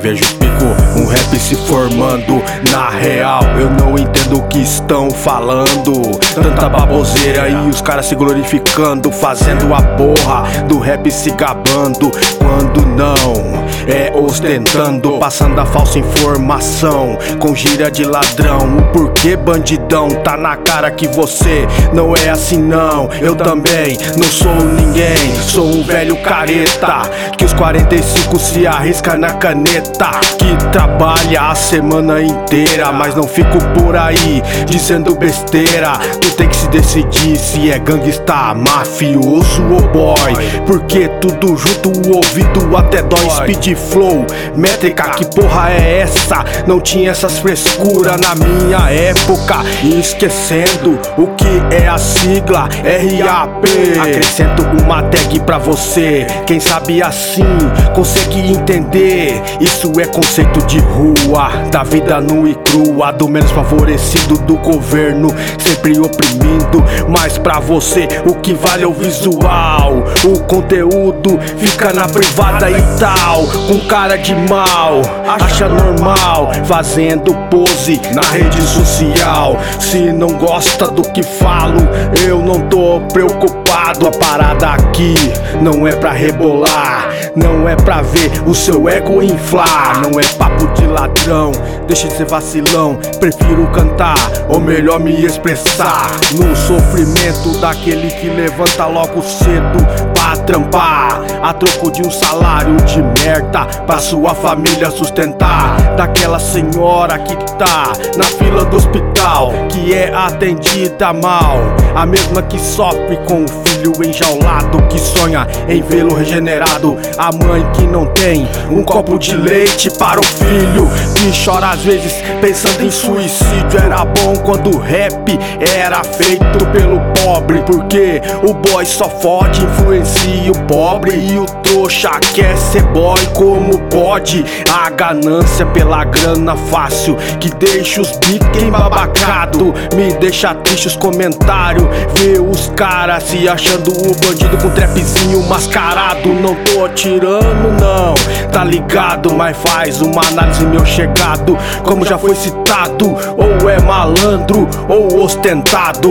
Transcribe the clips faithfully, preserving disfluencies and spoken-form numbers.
Vejo pico, um rap se formando. Na real, eu não entendo o que estão falando. Tanta baboseira e os caras se glorificando, fazendo a porra do rap se gabando. Quando não, é ostentando, passando a falsa informação com gíria de ladrão. O porquê bandidão, tá na cara que você não é assim não. Eu também não sou ninguém, sou um velho careta que os quarenta e cinco se arrisca na caneta, que trabalha a semana inteira, mas não fico por aí dizendo besteira. Tu tem que se decidir se é gangsta, mafioso ou boy, porque tudo junto o ouvido até dói. Speed flow, métrica, que porra é essa? Não tinha essas frescuras na minha época. E esquecendo o que é a sigla R A P, acrescento uma tag pra você. Quem sabe assim consegue entender. Isso é conceito de rua, da vida nua e crua, do menos favorecido do governo, sempre oprimindo. Mas pra você o que vale é o visual, o conteúdo fica na privada e tal, com cara de mal, acha normal, fazendo pose na rede social. Se não gosta do que falo, eu não tô preocupado. A parada aqui não é pra rebolar, não é pra ver o seu ego inflar. Não é papo de ladrão, deixa de ser vacilão. Prefiro cantar, ou melhor me expressar, no sofrimento daquele que levanta logo cedo pra trampar, a troco de um salário de merda pra sua família sustentar. Daquela senhora que tá na fila do hospital, que é atendida mal, a mesma que sofre com o filho enjaulado, que sonha em vê-lo regenerado. A mãe que não tem um copo de leite para o filho, que chora às vezes pensando em suicídio. Era bom quando o rap era feito pelo pobre, porque o boy só fode, influencia o pobre, e o trouxa quer ser boy como pode. A ganância pela grana fácil que deixa os biquem babacado. Me deixa triste os comentários, ver os caras se achando o bandido com trapzinho mascarado. Não tô tirando não, tá ligado? Mas faz uma análise, meu chegado, como já foi citado, ou é malandro ou ostentado.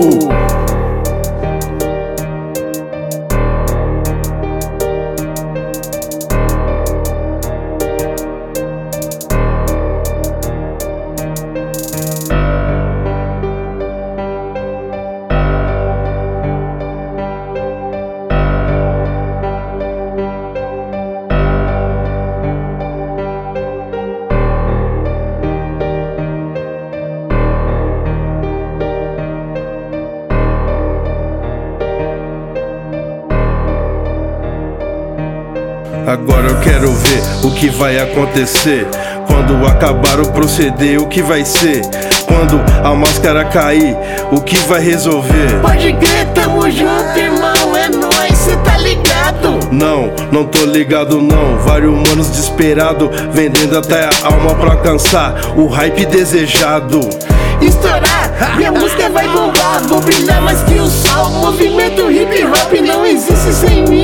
Agora eu quero ver o que vai acontecer quando acabar o proceder, o que vai ser quando a máscara cair, o que vai resolver. Pode crer, tamo junto, irmão, é nóis, cê tá ligado? Não, não tô ligado não. Vários manos desesperados, vendendo até a alma pra alcançar o hype desejado. Estourar, minha música vai bombar, vou brilhar mais que o sol. Movimento hip hop não existe sem mim.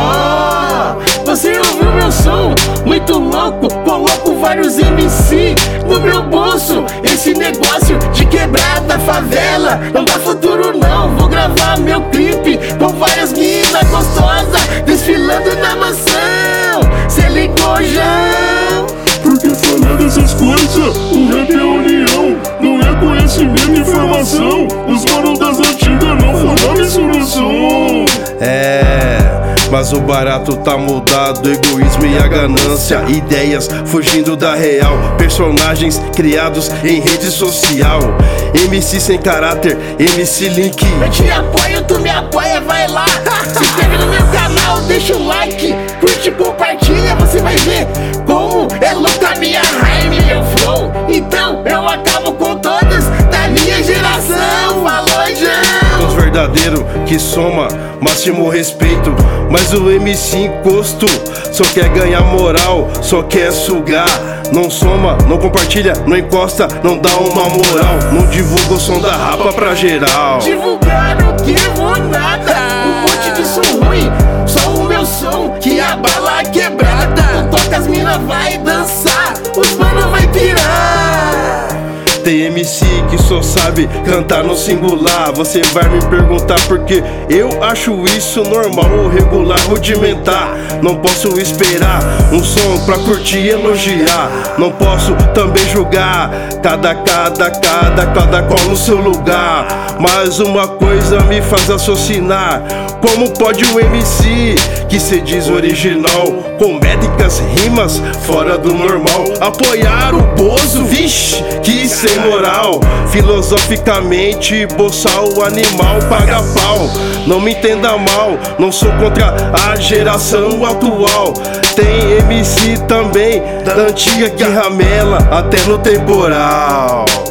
Oh, você ouviu meu som? Muito louco, coloco vários M C no meu bolso. Esse negócio de quebrada, favela, não dá futuro não. Vou gravar meu clipe com várias minas gostosas desfilando na mansão. Cê ligou já? Porque falar dessas coisas, o rap é união, não é conhecimento e informação. Os manos das antigas não falaram isso no som. É, mas o barato tá mudado, o egoísmo e a ganância, ideias fugindo da real, personagens criados em rede social, M C sem caráter, M C Link. Eu te apoio, tu me apoia, vai lá. Se inscreve no meu canal, deixa o like, curte, compartilha, você vai ver como é louca minha rhyme, meu flow. Então eu acabo com todas da minha geração. Falou, já. Os verdadeiros que soma máximo respeito, mas o M C encosto só quer ganhar moral, só quer sugar. Não soma, não compartilha, não encosta, não dá uma moral, não divulga o som da rapa pra geral. Divulgar o que vou nada, um monte de som ruim, só o meu som que abala a quebrada. Tu toca, as mina vai dançar, Tem M C que só sabe cantar no singular. Você vai me perguntar por que eu acho isso normal ou regular, rudimentar. Não posso esperar um som pra curtir e elogiar. Não posso também julgar cada, cada, cada, cada qual no seu lugar. Mas uma coisa me faz raciocinar: como pode um M C que se diz original, com médicas rimas fora do normal, apoiar o Bozo? Vixe, que sem moral. Filosoficamente, boçal o animal paga pau. Não me entenda mal, não sou contra a geração atual. Tem M C também da antiga que ramela até no temporal.